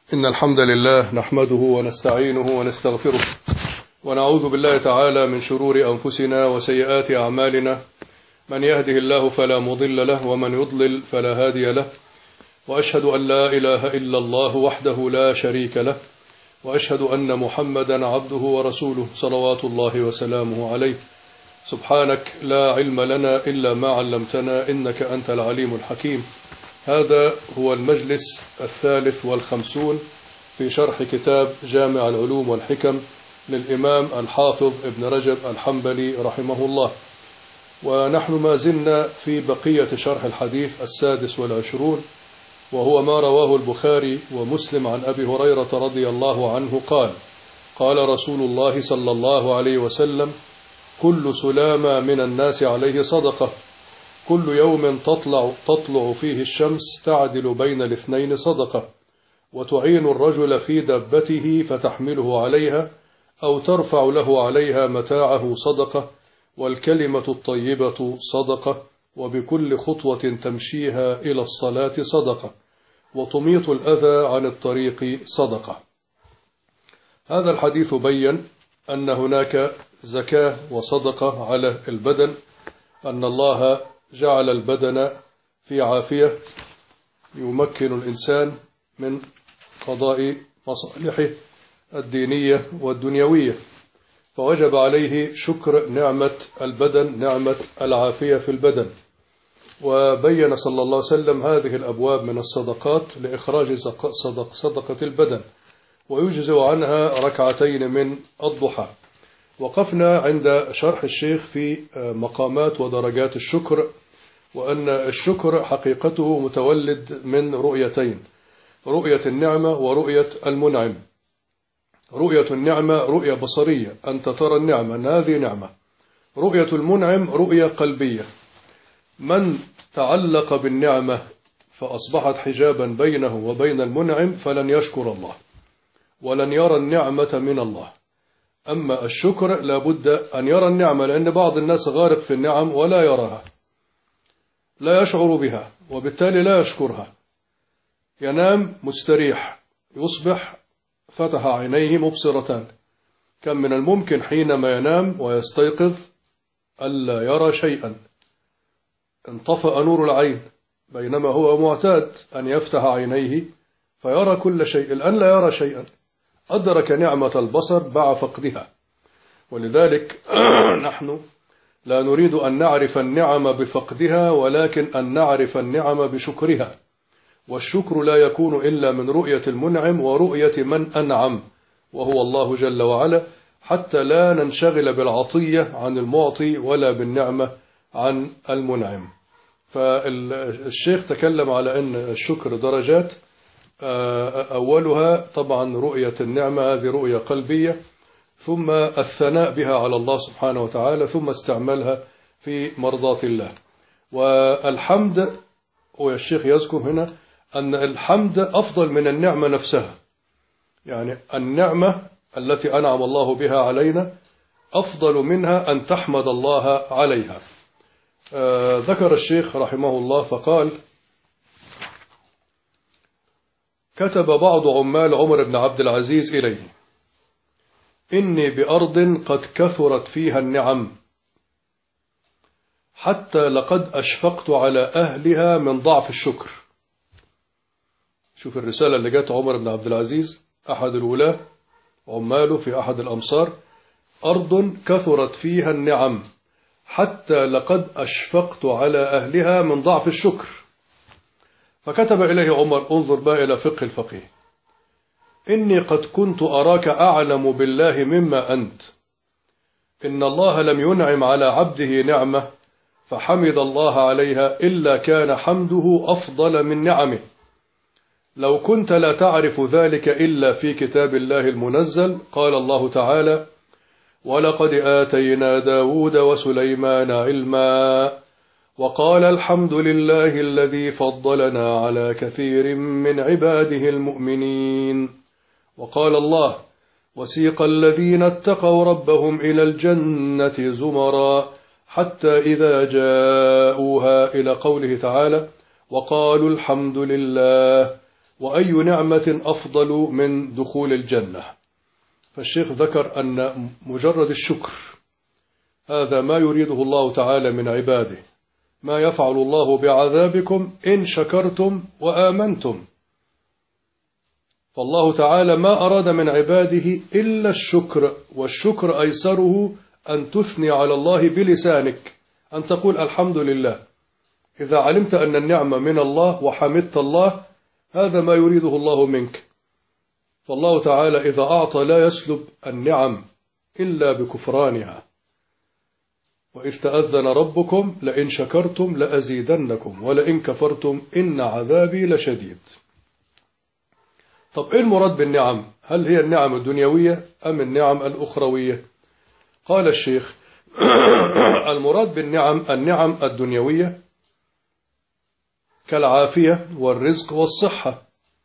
إن الحمد لله نحمده ونستعينه ونستغفره ونعوذ بالله تعالى من شرور أنفسنا وسيئات أعمالنا. من يهده الله فلا مضل له ومن يضلل فلا هادي له، وأشهد أن لا إله إلا الله وحده لا شريك له، وأشهد أن محمدا عبده ورسوله صلوات الله وسلامه عليه. سبحانك لا علم لنا إلا ما علمتنا إنك أنت العليم الحكيم. هذا هو المجلس 53 في شرح كتاب جامع العلوم والحكم للإمام الحافظ ابن رجب الحنبلي رحمه الله، ونحن ما زلنا في بقية شرح الحديث 26، وهو ما رواه البخاري ومسلم عن أبي هريرة رضي الله عنه قال: قال رسول الله صلى الله عليه وسلم: كل سلامة من الناس عليه صدقة، كل يوم تطلع فيه الشمس تعدل بين الاثنين صدقة، وتعين الرجل في دابته فتحمله عليها أو ترفع له عليها متاعه صدقة، والكلمة الطيبة صدقة، وبكل خطوة تمشيها إلى الصلاة صدقة، وتميط الأذى عن الطريق صدقة. هذا الحديث بين أن هناك زكاة وصدقة على البدن، أن الله جعل البدن في عافية يمكن الإنسان من قضاء مصالحه الدينية والدنيوية، فوجب عليه شكر نعمة البدن، نعمة العافية في البدن. وبين صلى الله عليه وسلم هذه الأبواب من الصدقات لإخراج صدقة البدن، ويجزئ عنها ركعتين من الضحى. وقفنا عند شرح الشيخ في مقامات ودرجات الشكر، وأن الشكر حقيقته متولد من رؤيتين: رؤية النعمة ورؤية المنعم. رؤية النعمة رؤية بصرية، أنت ترى النعمة أن هذه نعمة. رؤية المنعم رؤية قلبية، من تعلق بالنعمة فأصبحت حجابا بينه وبين المنعم فلن يشكر الله ولن يرى النعمة من الله. أما الشكر لابد أن يرى النعمة، لأن بعض الناس غارق في النعم ولا يراها، لا يشعر بها، وبالتالي لا يشكرها. ينام مستريح، يصبح فتح عينيه مبصرتان. كم من الممكن حينما ينام ويستيقظ ألا يرى شيئا، انطفأ نور العين، بينما هو معتاد أن يفتح عينيه فيرى كل شيء. الآن لا يرى شيئا، أدرك نعمة البصر بعد فقدها. ولذلك نحن لا نريد أن نعرف النعم بفقدها، ولكن أن نعرف النعم بشكرها. والشكر لا يكون إلا من رؤية المنعم ورؤية من أنعم، وهو الله جل وعلا، حتى لا ننشغل بالعطية عن المعطي ولا بالنعمة عن المنعم. فالشيخ تكلم على أن الشكر درجات، أولها طبعا رؤية النعمة، هذه رؤية قلبية، ثم الثناء بها على الله سبحانه وتعالى، ثم استعمالها في مرضاة الله. والحمد، والشيخ يذكر هنا أن الحمد أفضل من النعمة نفسها، يعني النعمة التي أنعم الله بها علينا أفضل منها أن تحمد الله عليها. ذكر الشيخ رحمه الله فقال: كتب بعض عمال عمر بن عبد العزيز إليه: إني بأرض قد كثرت فيها النعم، حتى لقد أشفقت على أهلها من ضعف الشكر. شوف الرسالة اللي جاءت عمر بن عبد العزيز أحد الولاة عماله في أحد الأمصار: أرض كثرت فيها النعم حتى لقد أشفقت على أهلها من ضعف الشكر. فكتب إليه عمر: انظر بقى إلى فقه الفقيه، إني قد كنت أراك أعلم بالله مما أنت، إن الله لم ينعم على عبده نعمة فحمد الله عليها إلا كان حمده أفضل من نعمه. لو كنت لا تعرف ذلك إلا في كتاب الله المنزل. قال الله تعالى: ولقد آتينا داود وسليمان علما، وقال الحمد لله الذي فضلنا على كثير من عباده المؤمنين. وقال الله: وسيق الذين اتقوا ربهم إلى الجنة زمرا حتى إذا جاءوها، إلى قوله تعالى: وقالوا الحمد لله وأي نعمة أفضل من دخول الجنة. فالشيخ ذكر أن مجرد الشكر هذا ما يريده الله تعالى من عباده، ما يفعل الله بعذابكم إن شكرتم وآمنتم. فالله تعالى ما أراد من عباده إلا الشكر، والشكر أيسره أن تثني على الله بلسانك، أن تقول الحمد لله. إذا علمت أن النعمة من الله وحمدت الله، هذا ما يريده الله منك. فالله تعالى إذا أعطى لا يسلب النعم إلا بكفرانها. وإذ تأذن ربكم لئن شكرتم لأزيدنكم ولئن كفرتم إن عذابي لشديد. طب إيه المراد بالنعم؟ هل هي النعم الدنيوية أم النعم الأخروية؟ قال الشيخ المراد بالنعم النعم الدنيوية كالعافية والرزق والصحة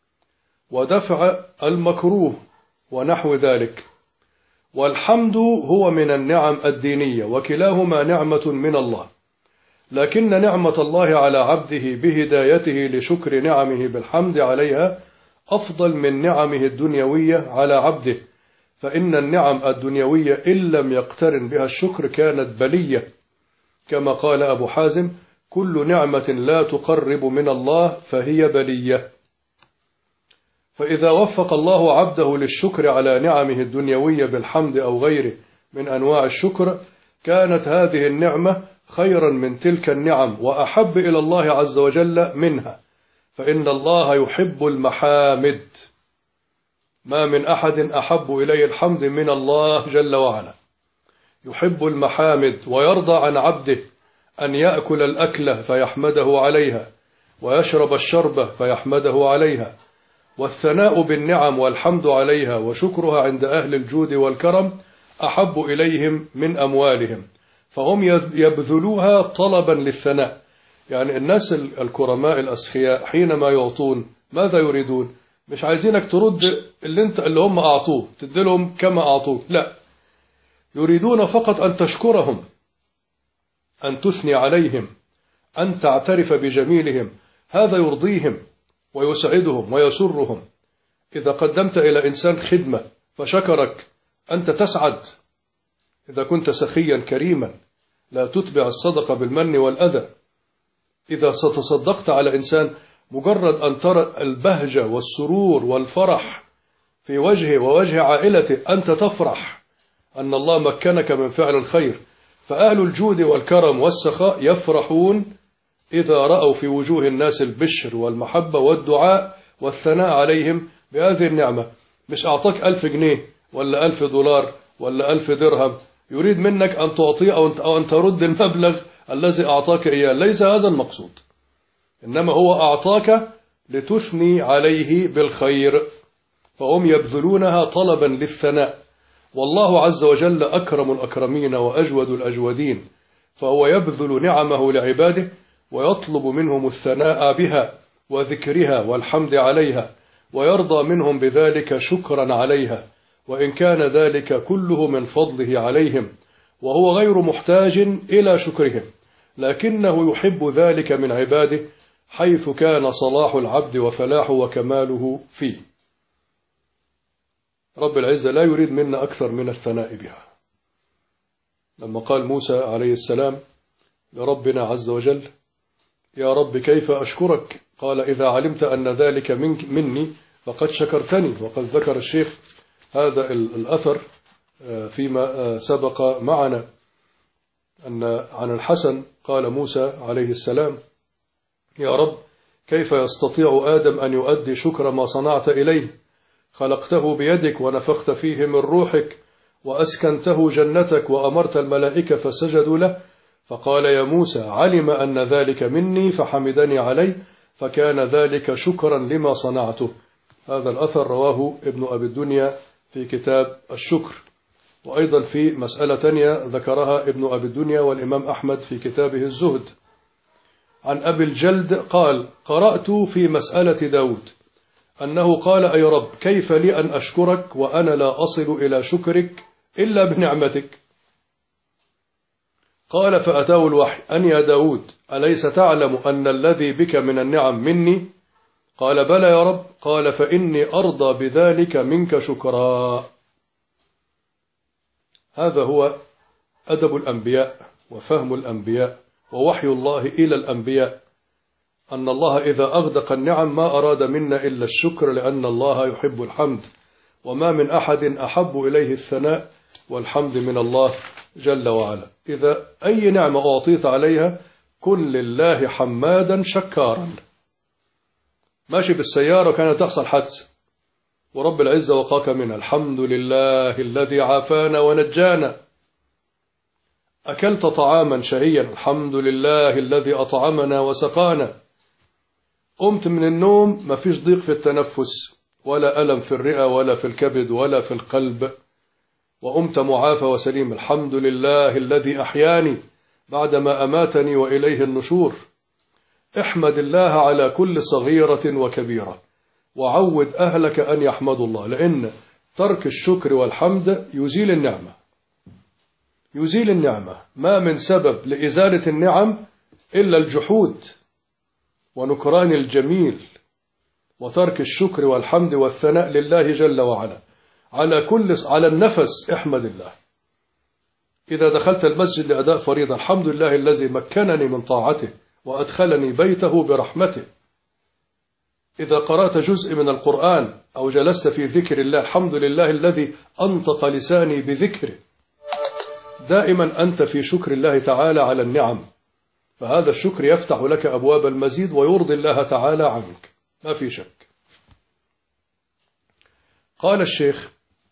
ودفع المكروه ونحو ذلك. والحمد هو من النعم الدينية، وكلاهما نعمة من الله، لكن نعمة الله على عبده بهدايته لشكر نعمه بالحمد عليها أفضل من نعمه الدنيوية على عبده، فإن النعم الدنيوية إن لم يقترن بها الشكر كانت بلية، كما قال أبو حازم: كل نعمة لا تقرب من الله فهي بلية. فإذا وفق الله عبده للشكر على نعمه الدنيوية بالحمد أو غيره من أنواع الشكر، كانت هذه النعمة خيرا من تلك النعم وأحب إلى الله عز وجل منها، فإن الله يحب المحامد. ما من أحد أحب إليه الحمد من الله جل وعلا. يحب المحامد ويرضى عن عبده أن يأكل الأكلة فيحمده عليها، ويشرب الشربة فيحمده عليها. والثناء بالنعم والحمد عليها وشكرها عند أهل الجود والكرم أحب إليهم من أموالهم، فهم يبذلوها طلبا للثناء. يعني الناس الكرماء الأسخياء حينما يعطون ماذا يريدون؟ مش عايزينك ترد اللي هم أعطوه تدلهم كما أعطوه، لا، يريدون فقط أن تشكرهم، أن تثني عليهم، أن تعترف بجميلهم. هذا يرضيهم ويسعدهم ويسرهم. إذا قدمت إلى إنسان خدمة فشكرك أنت تسعد. إذا كنت سخيا كريما لا تتبع الصدقة بالمن والأذى. إذا ستصدقت على إنسان مجرد أن ترى البهجة والسرور والفرح في وجهه ووجه عائلته أنت تفرح أن الله مكنك من فعل الخير. فأهل الجود والكرم والسخاء يفرحون إذا رأوا في وجوه الناس البشر والمحبة والدعاء والثناء عليهم بهذه النعمة. مش أعطاك 1000 جنيه ولا 1000 دولار ولا 1000 درهم يريد منك أن تعطيه أو أن ترد المبلغ الذي أعطاك إياه، ليس هذا المقصود، إنما هو أعطاك لتثني عليه بالخير، فهم يبذلونها طلبا للثناء. والله عز وجل أكرم الأكرمين وأجود الأجودين، فهو يبذل نعمه لعباده ويطلب منهم الثناء بها وذكرها والحمد عليها، ويرضى منهم بذلك شكرا عليها، وإن كان ذلك كله من فضله عليهم، وهو غير محتاج إلى شكرهم، لكنه يحب ذلك من عباده حيث كان صلاح العبد وفلاحه وكماله فيه. رب العزة لا يريد منا أكثر من الثناء بها. لما قال موسى عليه السلام لربنا عز وجل: يا رب كيف أشكرك؟ قال: إذا علمت أن ذلك مني فقد شكرتني. وقد ذكر الشيخ هذا الأثر فيما سبق معنا، أن عن الحسن قال موسى عليه السلام: يا رب كيف يستطيع آدم أن يؤدي شكر ما صنعت إليه؟ خلقته بيدك ونفخت فيه من روحك وأسكنته جنتك وأمرت الملائكة فسجدوا له. فقال: يا موسى علم أن ذلك مني فحمدني عليه، فكان ذلك شكرا لما صنعته. هذا الأثر رواه ابن أبي الدنيا في كتاب الشكر، وأيضا في مسألة تانية ذكرها ابن أبي الدنيا والإمام أحمد في كتابه الزهد. عن أبي الجلد قال: قرأت في مسألة داود أنه قال: أي رب كيف لي أن أشكرك وأنا لا أصل إلى شكرك إلا بنعمتك؟ قال: فأتاه الوحي: أن يا داود أليس تعلم أن الذي بك من النعم مني؟ قال بلى يا رب. قال فإني أرضى بذلك منك شكرا. هذا هو أدب الأنبياء وفهم الأنبياء ووحي الله إلى الأنبياء، أن الله إذا أغدق النعم ما أراد منا إلا الشكر، لأن الله يحب الحمد، وما من أحد أحب إليه الثناء والحمد من الله جل وعلا. إذا أي نعمة أعطيت عليها كن لله حمادا شكارا. ماشي بالسيارة وكانت تحصل حادثة ورب العزة وقاك منها، الحمد لله الذي عافانا ونجانا. أكلت طعاما شهيا، الحمد لله الذي أطعمنا وسقانا. قمت من النوم ما فيش ضيق في التنفس ولا ألم في الرئة ولا في الكبد ولا في القلب، وقمت معافى وسليم، الحمد لله الذي أحياني بعدما أماتني وإليه النشور. احمد الله على كل صغيرة وكبيرة، وعود أهلك أن يحمدوا الله، لأن ترك الشكر والحمد يزيل النعمة. يزيل النعمة. ما من سبب لإزالة النعم إلا الجحود ونكران الجميل، وترك الشكر والحمد والثناء لله جل وعلا. على النفس احمد الله. إذا دخلت المسجد لأداء فريضة، الحمد لله الذي مكنني من طاعته وأدخلني بيته برحمته. إذا قرأت جزء من القرآن أو جلست في ذكر الله، الحمد لله الذي أنطق لساني بذكره. دائما أنت في شكر الله تعالى على النعم، فهذا الشكر يفتح لك أبواب المزيد ويرضي الله تعالى عنك، ما في شك. قال الشيخ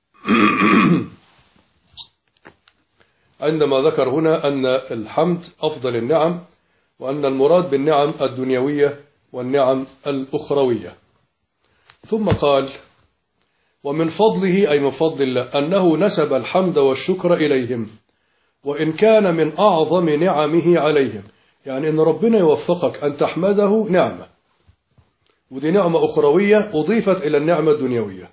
عندما ذكر هنا أن الحمد أفضل النعم، وأن المراد بالنعم الدنيوية والنعم الأخروية، ثم قال ومن فضله، أي من فضل الله، أنه نسب الحمد والشكر إليهم، وإن كان من أعظم نعمه عليهم. يعني أن ربنا يوفقك أن تحمده نعمة، ودي نعمة أخروية أضيفت إلى النعمة الدنيوية.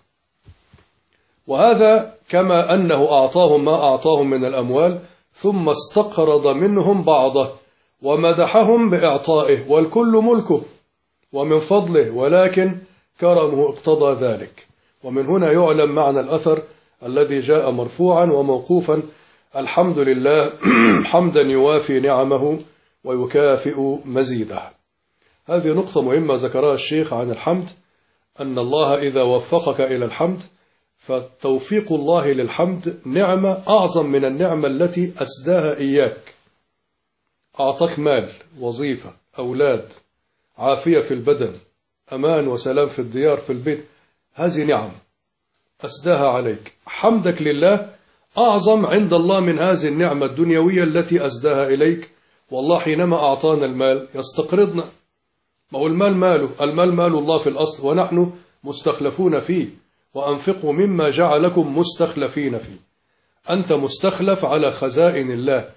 وهذا كما أنه أعطاهم ما أعطاهم من الأموال، ثم استقرض منهم بعضه ومدحهم بإعطائه، والكل ملكه ومن فضله، ولكن كرمه اقتضى ذلك. ومن هنا يعلم معنى الأثر الذي جاء مرفوعا وموقوفا: الحمد لله حمدا يوافي نعمه ويكافئ مزيده. هذه نقطة مهمة ذكرها الشيخ عن الحمد، أن الله إذا وفقك إلى الحمد فتوفيق الله للحمد نعمة أعظم من النعمة التي أسداها إياك. أعطاك مال، وظيفة، أولاد، عافية في البدن، أمان وسلام في الديار في البيت، هذه نعم أسداها عليك. حمدك لله أعظم عند الله من هذه النعمة الدنيوية التي أسداها إليك. والله حينما أعطانا المال يستقرضنا، ما هو المال ماله، المال مال الله في الأصل، ونحن مستخلفون فيه. وأنفقوا مما جعلكم مستخلفين فيه. أنت مستخلف على خزائن الله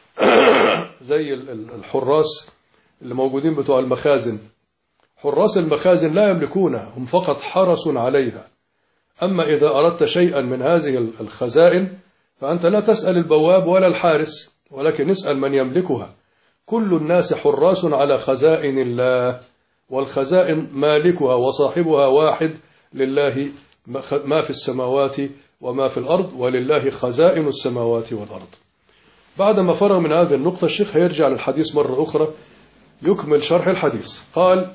زي الحراس اللي موجودين بتوع المخازن. حراس المخازن لا يملكونها، هم فقط حرس عليها. أما إذا أردت شيئا من هذه الخزائن فأنت لا تسأل البواب ولا الحارس، ولكن اسأل من يملكها. كل الناس حراس على خزائن الله، والخزائن مالكها وصاحبها واحد، لله ما في السماوات وما في الأرض، ولله خزائن السماوات والأرض. بعدما فرغ من هذه النقطة الشيخ هيرجع للحديث مرة أخرى يكمل شرح الحديث. قال: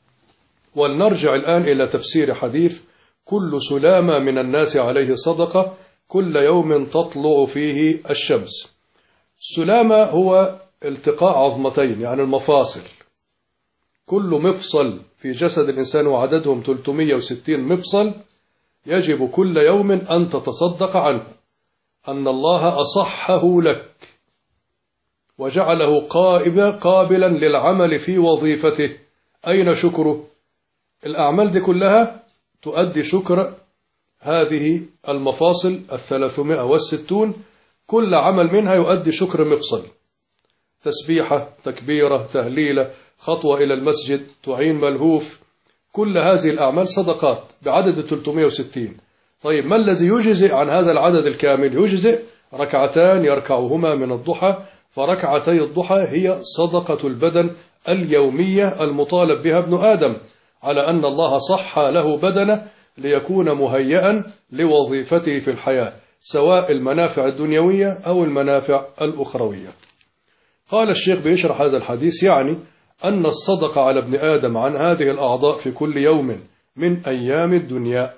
ولنرجع الآن إلى تفسير حديث: كل سلامة من الناس عليه صدقة كل يوم تطلع فيه الشمس. السلامة هو التقاء عظمتين، يعني المفاصل. كل مفصل في جسد الإنسان وعددهم 360 مفصل يجب كل يوم أن تتصدق عنه، أن الله أصحه لك وجعله قابلا للعمل في وظيفته. أين شكره؟ الأعمال دي كلها تؤدي شكر هذه المفاصل 360، كل عمل منها يؤدي شكر مفصل. تسبيحة، تكبيرة، تهليلة، خطوة إلى المسجد، تعين ملهوف، كل هذه الأعمال صدقات بعدد 360. طيب ما الذي يجزئ عن هذا العدد الكامل؟ يجزئ ركعتان يركعهما من الضحى، فركعتي الضحى هي صدقة البدن اليومية المطالب بها ابن آدم. على أن الله صح له بدنه ليكون مهيئا لوظيفته في الحياة، سواء المنافع الدنيوية أو المنافع الأخروية. قال الشيخ بيشرح هذا الحديث: يعني أن الصدقة على ابن آدم عن هذه الأعضاء في كل يوم من أيام الدنيا،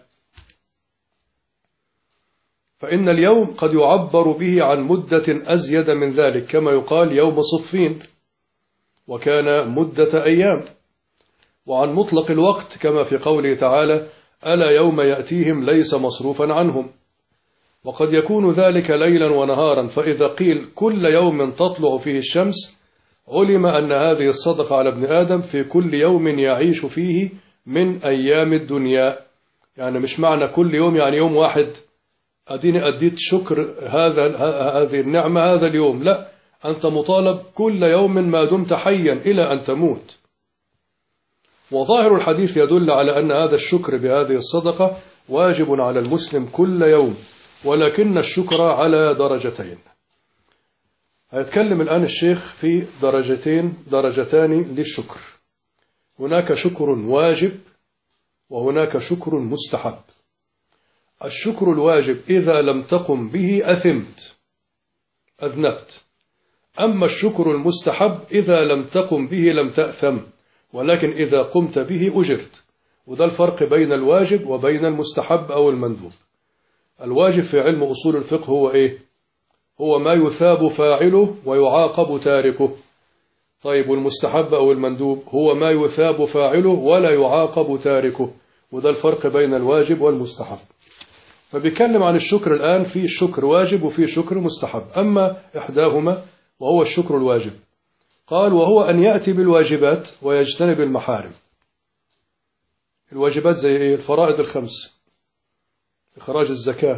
فإن اليوم قد يعبر به عن مدة أزيد من ذلك، كما يقال يوم صفين وكان مدة أيام، وعن مطلق الوقت كما في قوله تعالى: ألا يوم يأتيهم ليس مصروفا عنهم. وقد يكون ذلك ليلا ونهارا، فإذا قيل كل يوم تطلع فيه الشمس علم أن هذه الصدقة على ابن آدم في كل يوم يعيش فيه من أيام الدنيا. يعني مش معنى كل يوم يعني يوم واحد أديني أديت شكر هذه النعمة هذا اليوم، لا، أنت مطالب كل يوم ما دمت حيا إلى أن تموت. وظاهر الحديث يدل على أن هذا الشكر بهذه الصدقة واجب على المسلم كل يوم، ولكن الشكر على درجتين. هيتكلم الآن الشيخ في درجتان للشكر. هناك شكر واجب وهناك شكر مستحب. الشكر الواجب إذا لم تقم به أثمت، أذنبت. أما الشكر المستحب إذا لم تقم به لم تأثم، ولكن إذا قمت به أجرت. وده الفرق بين الواجب وبين المستحب أو المندوب. الواجب في علم أصول الفقه هو إيه؟ هو ما يثاب فاعله ويعاقب تاركه. طيب، والمستحب أو المندوب هو ما يثاب فاعله ولا يعاقب تاركه. وده الفرق بين الواجب والمستحب. فبيتكلم عن الشكر الآن، في شكر واجب وفي شكر مستحب. أما إحداهما وهو الشكر الواجب، قال: وهو أن يأتي بالواجبات ويجتنب المحارم. الواجبات زي إيه؟ الفرائض الخمس، إخراج الزكاة،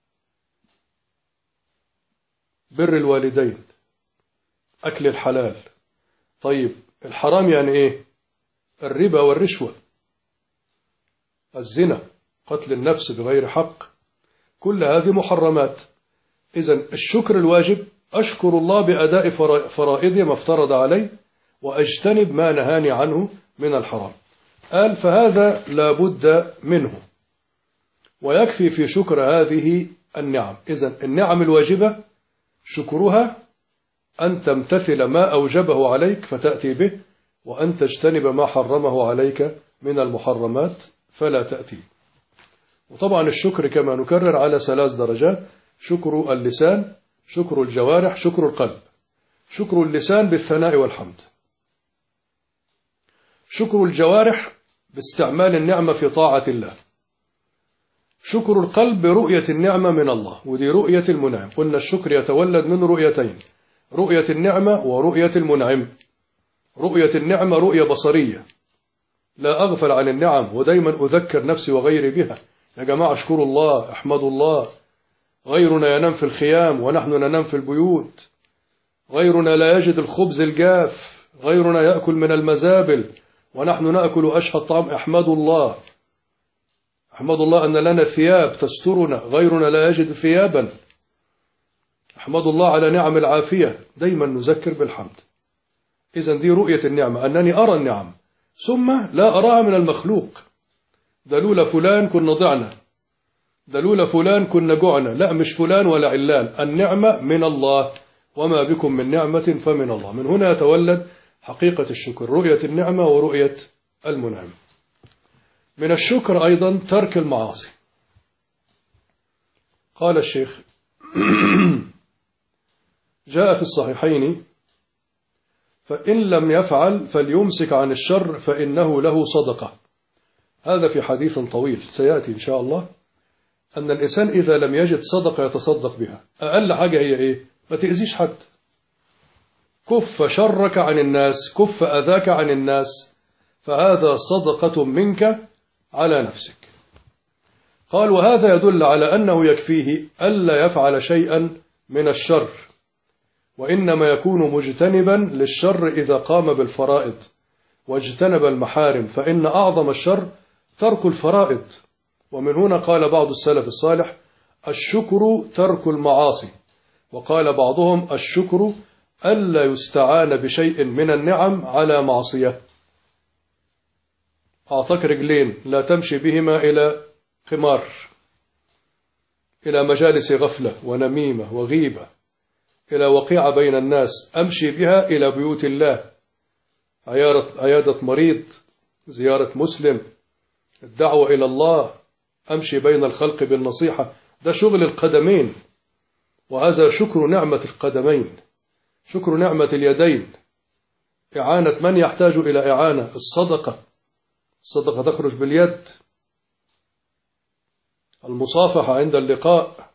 بر الوالدين، أكل الحلال. طيب، الحرام يعني إيه؟ الربا والرشوة، الزنا، قتل النفس بغير حق، كل هذه محرمات. إذن الشكر الواجب أشكر الله بأداء فرائضه ما افترض علي، وأجتنب ما نهاني عنه من الحرام. قال: فهذا لا بد منه، ويكفي في شكر هذه النعم. إذن النعم الواجبة شكرها أن تمتثل ما أوجبه عليك فتأتي به، وأن تجتنب ما حرمه عليك من المحرمات فلا تأتي. وطبعا الشكر كما نكرر على 3 درجات: شكر اللسان، شكر الجوارح، شكر القلب. شكر اللسان بالثناء والحمد، شكر الجوارح باستعمال النعمة في طاعة الله، شكر القلب برؤية النعمة من الله، ودي رؤية المنعم. قلنا الشكر يتولد من رؤيتين: رؤية النعمة ورؤية المنعم. رؤية النعمة رؤية بصرية، لا أغفل عن النعم، ودايما أذكر نفسي وغيري بها. يا جماعة اشكروا الله، احمدوا الله. غيرنا ينام في الخيام ونحن ننام في البيوت، غيرنا لا يجد الخبز الجاف، غيرنا يأكل من المزابل ونحن نأكل أشهى الطعام. احمدوا الله، احمدوا الله أن لنا ثياب تسترنا، غيرنا لا يجد ثيابا. احمدوا الله على نعم العافية، دايما نذكر بالحمد. إذن دي رؤية النعمة، أنني أرى النعم ثم لا أراها من المخلوق. دلول فلان كنا ضعنا، دلول فلان كنا جوعنا، لا، مش فلان ولا علان، النعمة من الله، وما بكم من نعمة فمن الله. من هنا يتولد حقيقة الشكر، رؤية النعمة ورؤية المنعم. من الشكر أيضا ترك المعاصي. قال الشيخ: جاء في الصحيحين: فإن لم يفعل فليمسك عن الشر فإنه له صدقة. هذا في حديث طويل سيأتي إن شاء الله، أن الإنسان إذا لم يجد صدقة يتصدق بها. أقل حاجة هي إيه؟ ما تأذيش حد، كف شرك عن الناس، كف أذاك عن الناس، فهذا صدقة منك على نفسك. قال: وهذا يدل على أنه يكفيه ألا يفعل شيئا من الشر، وإنما يكون مجتنبا للشر إذا قام بالفرائض واجتنب المحارم، فإن أعظم الشر ترك الفرائض. ومن هنا قال بعض السلف الصالح: الشكر ترك المعاصي. وقال بعضهم: الشكر ألا يستعان بشيء من النعم على معصية. أعطاك رجلين لا تمشي بهما إلى خمار، إلى مجالس غفلة ونميمة وغيبة، إلى وقيعة بين الناس، أمشي بها إلى بيوت الله، عيادة مريض، زيارة مسلم، الدعوة إلى الله، أمشي بين الخلق بالنصيحة. ده شغل القدمين، وهذا شكر نعمة القدمين، شكر نعمة اليدين، إعانة من يحتاج إلى إعانة. الصدقة تخرج باليد، المصافحة عند اللقاء،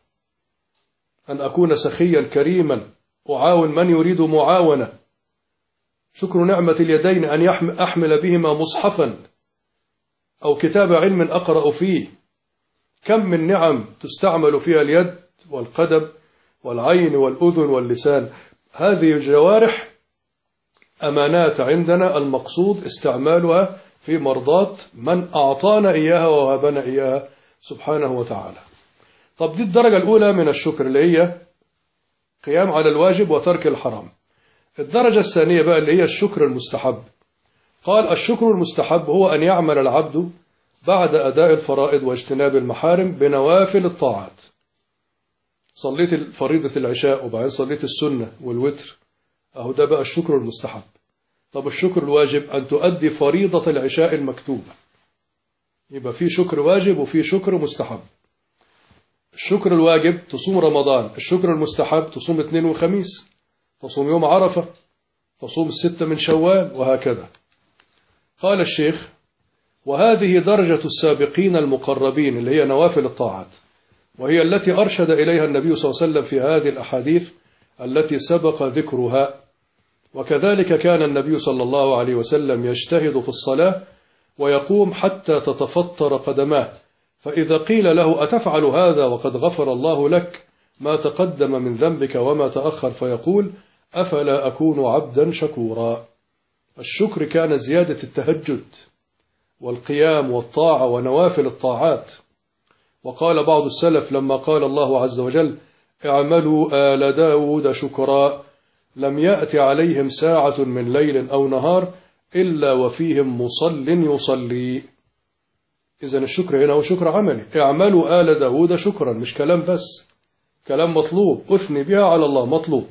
أن أكون سخيا كريما أعاون من يريد معاونة. شكر نعمة اليدين أن أحمل بهما مصحفا أو كتاب علم أقرأ فيه. كم من نعم تستعمل فيها اليد والقدم والعين والأذن واللسان. هذه الجوارح أمانات عندنا، المقصود استعمالها في مرضاة من أعطانا إياها ووهبنا إياها سبحانه وتعالى. طب دي الدرجة الأولى من الشكر اللي هي قيام على الواجب وترك الحرام. الدرجة الثانية بقى اللي هي الشكر المستحب. قال الشكر المستحب هو أن يعمل العبد بعد أداء الفرائض واجتناب المحارم بنوافل الطاعات. صليت فريضة العشاء وبعدين صليت السنة والوتر، أهو ده بقى الشكر المستحب. طب الشكر الواجب أن تؤدي فريضة العشاء المكتوبة، يبقى في شكر واجب وفي شكر مستحب. الشكر الواجب تصوم رمضان، الشكر المستحب تصوم اثنين وخميس، تصوم يوم عرفة، تصوم الستة من شوال، وهكذا. قال الشيخ وهذه درجة السابقين المقربين اللي هي نوافل الطاعات، وهي التي أرشد إليها النبي صلى الله عليه وسلم في هذه الأحاديث التي سبق ذكرها. وكذلك كان النبي صلى الله عليه وسلم يجتهد في الصلاة ويقوم حتى تتفطر قدماه، فإذا قيل له أتفعل هذا وقد غفر الله لك ما تقدم من ذنبك وما تأخر، فيقول أفلا أكون عبدا شكورا. الشكر كان زيادة التهجد والقيام والطاعة ونوافل الطاعات. وقال بعض السلف لما قال الله عز وجل اعملوا آل داود شكرا لم يأت عليهم ساعة من ليل أو نهار إلا وفيهم مصل يصلي. إذن الشكر هنا هو شكر عملي. اعملوا آل داود شكرا، مش كلام بس، كلام مطلوب، أثني بها على الله مطلوب،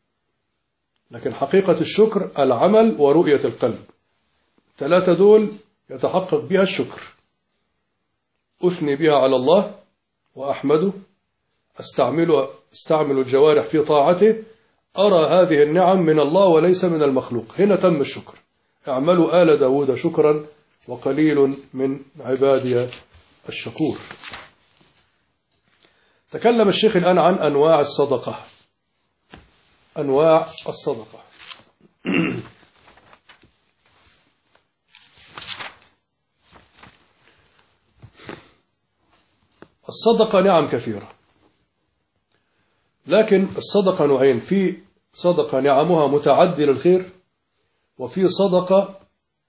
لكن حقيقة الشكر العمل ورؤية القلب. ثلاثة دول يتحقق بها الشكر. أثني بها على الله وأحمده، استعمل الجوارح في طاعته، أرى هذه النعم من الله وليس من المخلوق. هنا تم الشكر. اعملوا آل داود شكرا وقليل من عبادي الشكور. تكلم الشيخ الآن عن أنواع الصدقة. أنواع الصدقة. الصدقة نعم كثيرة، لكن الصدقة نوعين، في صدقة نعمها متعدي للخير، وفي صدقة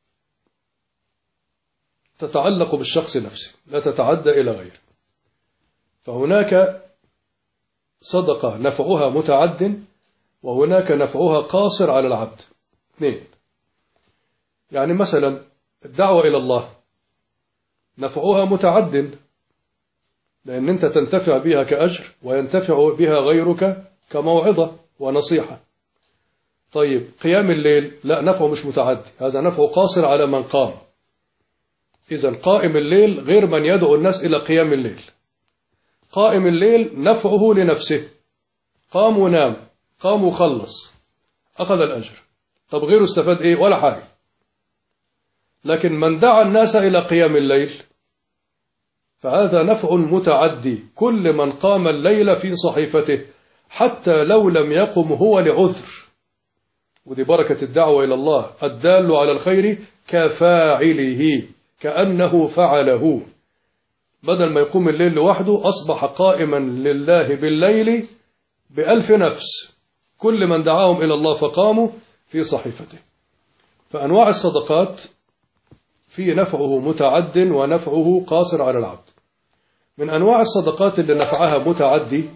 تتعلق بالشخص نفسه لا تتعدى إلى غيره. فهناك صدقة نفعها متعد، وهناك نفعها قاصر على العبد. اثنين، يعني مثلا الدعوة إلى الله نفعها متعد، لأن أنت تنتفع بها كأجر وينتفع بها غيرك كموعظة ونصيحة. طيب قيام الليل لا، نفعه مش متعدي، هذا نفعه قاصر على من قام. إذن قائم الليل غير من يدعو الناس إلى قيام الليل. قائم الليل نفعه لنفسه، قام ونام، قام وخلص، أخذ الأجر. طب غيره استفاد إيه؟ ولا حاجة. لكن من دعا الناس إلى قيام الليل فهذا نفع متعدي، كل من قام الليل في صحيفته حتى لو لم يقم هو لعذر. ودي بركة الدعوة إلى الله، الدال على الخير كفاعله، كأنه فعله. بدل ما يقوم الليل لوحده أصبح قائما لله بالليل ب1000 نفس، كل من دعاهم إلى الله فقاموا في صحيفته. فأنواع الصدقات في نفعه متعد ونفعه قاصر على العبد. من أنواع الصدقات اللي نفعها متعدي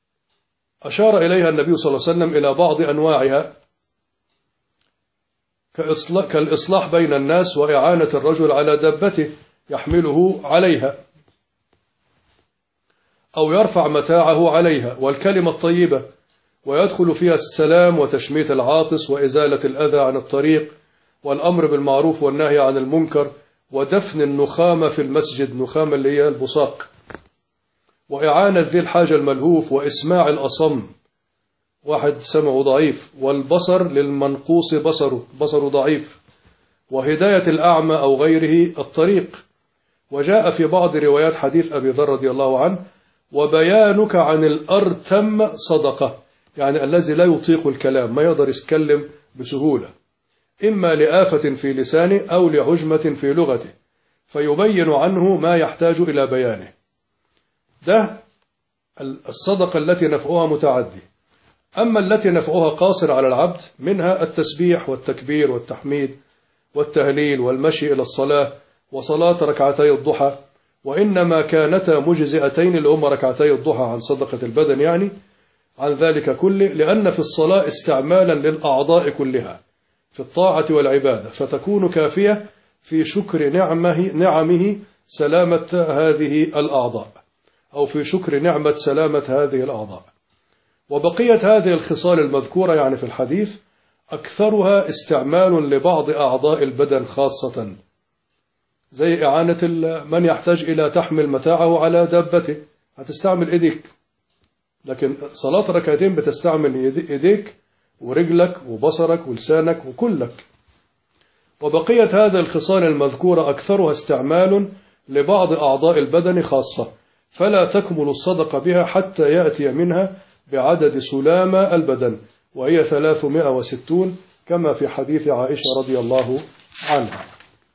أشار إليها النبي صلى الله عليه وسلم إلى بعض أنواعها، كالإصلاح بين الناس وإعانة الرجل على دابته يحمله عليها أو يرفع متاعه عليها، والكلمة الطيبة، ويدخل فيها السلام وتشميت العاطس وإزالة الأذى عن الطريق والأمر بالمعروف والنهي عن المنكر ودفن النخامة في المسجد، نخامة اللي هي البصاق، وإعانة ذي الحاجة الملهوف وإسماع الأصم، واحد سمعه ضعيف، والبصر للمنقوص بصره ضعيف، وهداية الأعمى أو غيره الطريق. وجاء في بعض روايات حديث أبي ذر رضي الله عنه: وبيانك عن الأرتم صدقة، يعني الذي لا يطيق الكلام، ما يقدر يتكلم بسهولة، إما لآفة في لسانه أو لعجمة في لغته، فيبين عنه ما يحتاج إلى بيانه. ده الصدقة التي نفعها متعدي. أما التي نفعها قاصر على العبد، منها التسبيح والتكبير والتحميد والتهليل والمشي إلى الصلاة وصلاة ركعتي الضحى، وإنما كانتا مجزئتين اللي هما ركعتي الضحى عن صدقة البدن، يعني عن ذلك كله، لأن في الصلاة استعمالا للأعضاء كلها في الطاعة والعبادة، فتكون كافية في شكر نعمه سلامة هذه الأعضاء، أو في شكر نعمة سلامة هذه الأعضاء. وبقية هذه الخصال المذكورة يعني في الحديث أكثرها استعمال لبعض أعضاء البدن خاصة، زي إعانة من يحتاج إلى تحمل متاعه على دابته، هتستعمل إيديك، لكن صلاة ركعتين بتستعمل إيديك ورجلك وبصرك ولسانك وكلك. وبقية هذه الخصال المذكورة أكثرها استعمال لبعض أعضاء البدن خاصة، فلا تكمل الصدقة بها حتى يأتي منها بعدد سلام البدن، وهي 360 كما في حديث عائشة رضي الله عنها.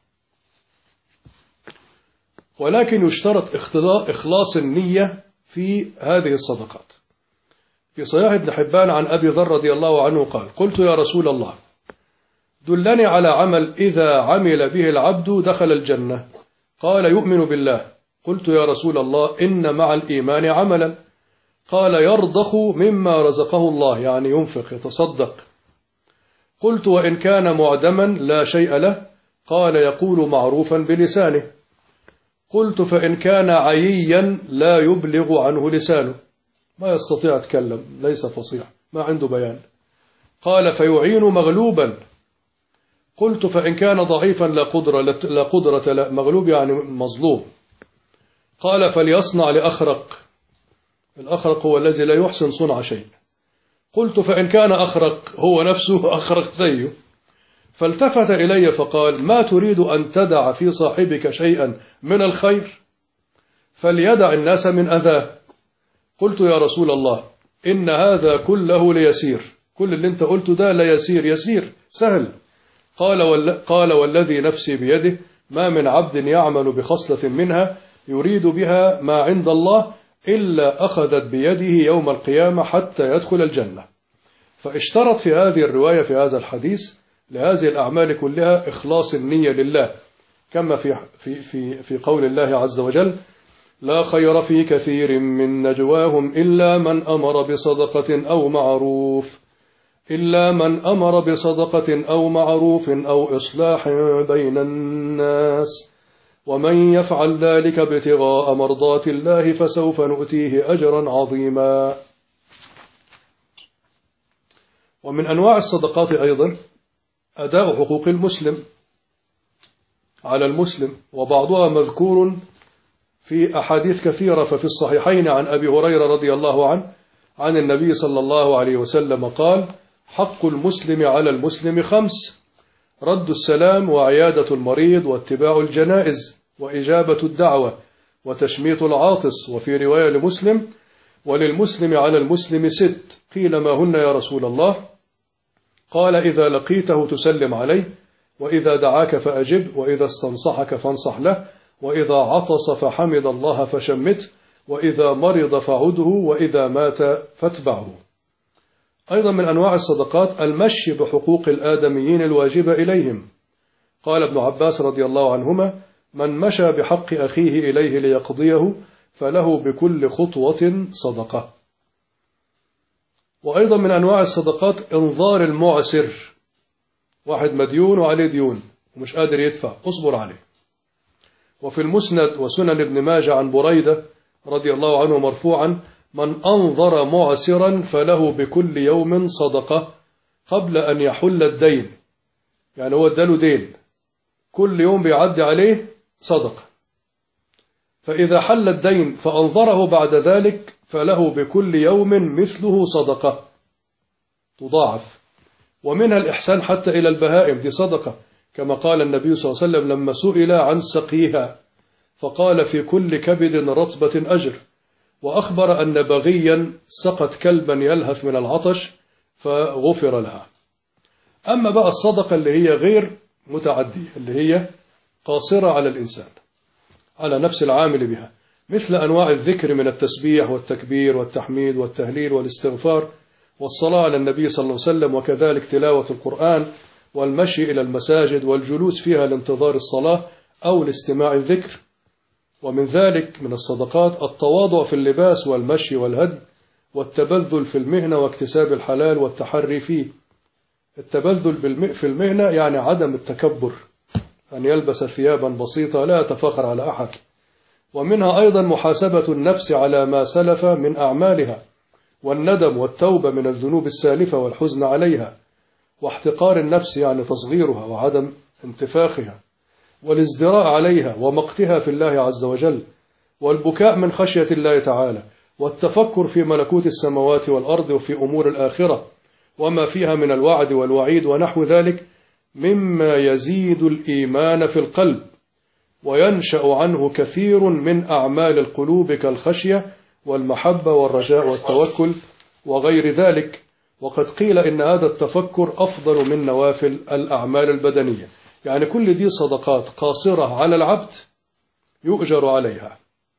ولكن يشترط إخلاص النية في هذه الصدقات. في صحيح ابن حبان عن أبي ذر رضي الله عنه قال: قلت يا رسول الله دلني على عمل إذا عمل به العبد دخل الجنة، قال: يؤمن بالله. قلت يا رسول الله إن مع الإيمان عملا، قال: يرضخ مما رزقه الله، يعني ينفق يتصدق. قلت: وإن كان معدما لا شيء له؟ قال: يقول معروفا بلسانه. قلت: فإن كان عييا لا يبلغ عنه لسانه، ما يستطيع يتكلم، ليس فصيح، ما عنده بيان. قال: فيعين مغلوبا. قلت: فإن كان ضعيفا لا قدرة لا، مغلوب يعني مظلوم. قال: فليصنع لأخرق. الأخرق هو الذي لا يحسن صنع شيء. قلت: فإن كان أخرق هو نفسه أخرق زيه. فالتفت إلي فقال: ما تريد أن تدع في صاحبك شيئا من الخير؟ فليدع الناس من أذاه. قلت: يا رسول الله إن هذا كله ليسير، كل اللي انت قلته ده ليسير، يسير سهل. قال: والذي نفسي بيده ما من عبد يعمل بخصلة منها يريد بها ما عند الله إلا أخذت بيده يوم القيامة حتى يدخل الجنة. فاشترط في هذه الرواية في هذا الحديث لهذه الأعمال كلها إخلاص النية لله، كما في قول الله عز وجل: لا خير في كثير من نجواهم إلا من أمر بصدقة أو معروف أو إصلاح بين الناس، ومن يفعل ذلك ابتغاء مرضات الله فسوف نؤتيه أجرا عظيما. ومن أنواع الصدقات أيضا أداء حقوق المسلم على المسلم، وبعضها مذكور في أحاديث كثيرة. ففي الصحيحين عن أبي هريرة رضي الله عنه عن النبي صلى الله عليه وسلم قال: حق المسلم على المسلم 5: رد السلام، وعيادة المريض، واتباع الجنائز، وإجابة الدعوة، وتشميت العاطس. وفي رواية لمسلم: وللمسلم على المسلم 6. قيل: ما هن يا رسول الله؟ قال: إذا لقيته تسلم عليه، وإذا دعاك فأجب، وإذا استنصحك فانصح له، وإذا عطس فحمد الله فشمته، وإذا مرض فعده، وإذا مات فاتبعه. أيضا من أنواع الصدقات المشي بحقوق الآدميين الواجبة إليهم. قال ابن عباس رضي الله عنهما: من مشى بحق أخيه إليه ليقضيه فله بكل خطوة صدقة. وأيضا من أنواع الصدقات إنظار المعسر واحد مديون وعليه ديون ومش قادر يدفع، اصبر عليه. وفي المسند وسنن ابن ماجه عن بريدة رضي الله عنه مرفوعا: من أنظر معسرا فله بكل يوم صدقة قبل أن يحل الدين. يعني هو اداله دين، كل يوم بيعدي عليه صدقة، فإذا حل الدين فأنظره بعد ذلك فله بكل يوم مثله صدقة تضاعف. ومنها الإحسان حتى إلى البهائم، دي صدقة، كما قال النبي صلى الله عليه وسلم لما سئل عن سقيها فقال: في كل كبد رطبة أجر. وأخبر أن بغيا سقت كلبا يلهث من العطش فغفر لها. أما بقى الصدقة اللي هي غير متعدية، اللي هي قاصرة على الإنسان، على نفس العامل بها، مثل أنواع الذكر من التسبيح والتكبير والتحميد والتهليل والاستغفار والصلاة على النبي صلى الله عليه وسلم، وكذلك تلاوة القرآن والمشي إلى المساجد والجلوس فيها لانتظار الصلاة أو لاستماع الذكر. ومن ذلك من الصدقات التواضع في اللباس والمشي والهدي والتبذل في المهنة واكتساب الحلال والتحري فيه. التبذل في المهنة يعني عدم التكبر، أن يلبس ثيابا بسيطة لا يتفاخر على أحد. ومنها أيضا محاسبة النفس على ما سلف من أعمالها، والندم والتوبة من الذنوب السالفة والحزن عليها، واحتقار النفس يعني تصغيرها وعدم انتفاخها، والازدراء عليها ومقتها في الله عز وجل، والبكاء من خشية الله تعالى، والتفكر في ملكوت السماوات والأرض وفي أمور الآخرة وما فيها من الوعد والوعيد ونحو ذلك مما يزيد الإيمان في القلب وينشأ عنه كثير من أعمال القلوب كالخشية والمحبة والرجاء والتوكل وغير ذلك. وقد قيل إن هذا التفكر أفضل من نوافل الأعمال البدنية. يعني كل دي صدقات قاصرة على العبد يؤجر عليها.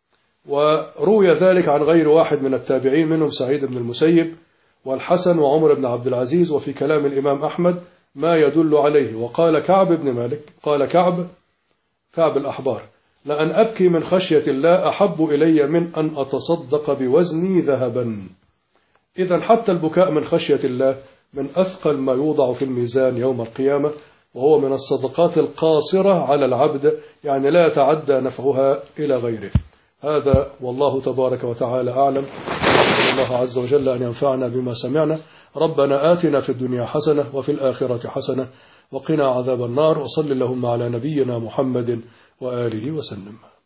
وروي ذلك عن غير واحد من التابعين، منهم سعيد بن المسيب والحسن وعمر بن عبد العزيز، وفي كلام الإمام أحمد ما يدل عليه. وقال كعب بن مالك، قال كعب الأحبار: لأن أبكي من خشية الله أحب إلي من أن أتصدق بوزني ذهبا. إذن حتى البكاء من خشية الله من أثقل ما يوضع في الميزان يوم القيامة، وهو من الصدقات القاصرة على العبد، يعني لا يتعدى نفعها إلى غيره. هذا والله تبارك وتعالى أعلم. نسأل الله عز وجل أن ينفعنا بما سمعنا. ربنا آتنا في الدنيا حسنة وفي الآخرة حسنة وقنا عذاب النار. وصل اللهم على نبينا محمد وآله وسلم.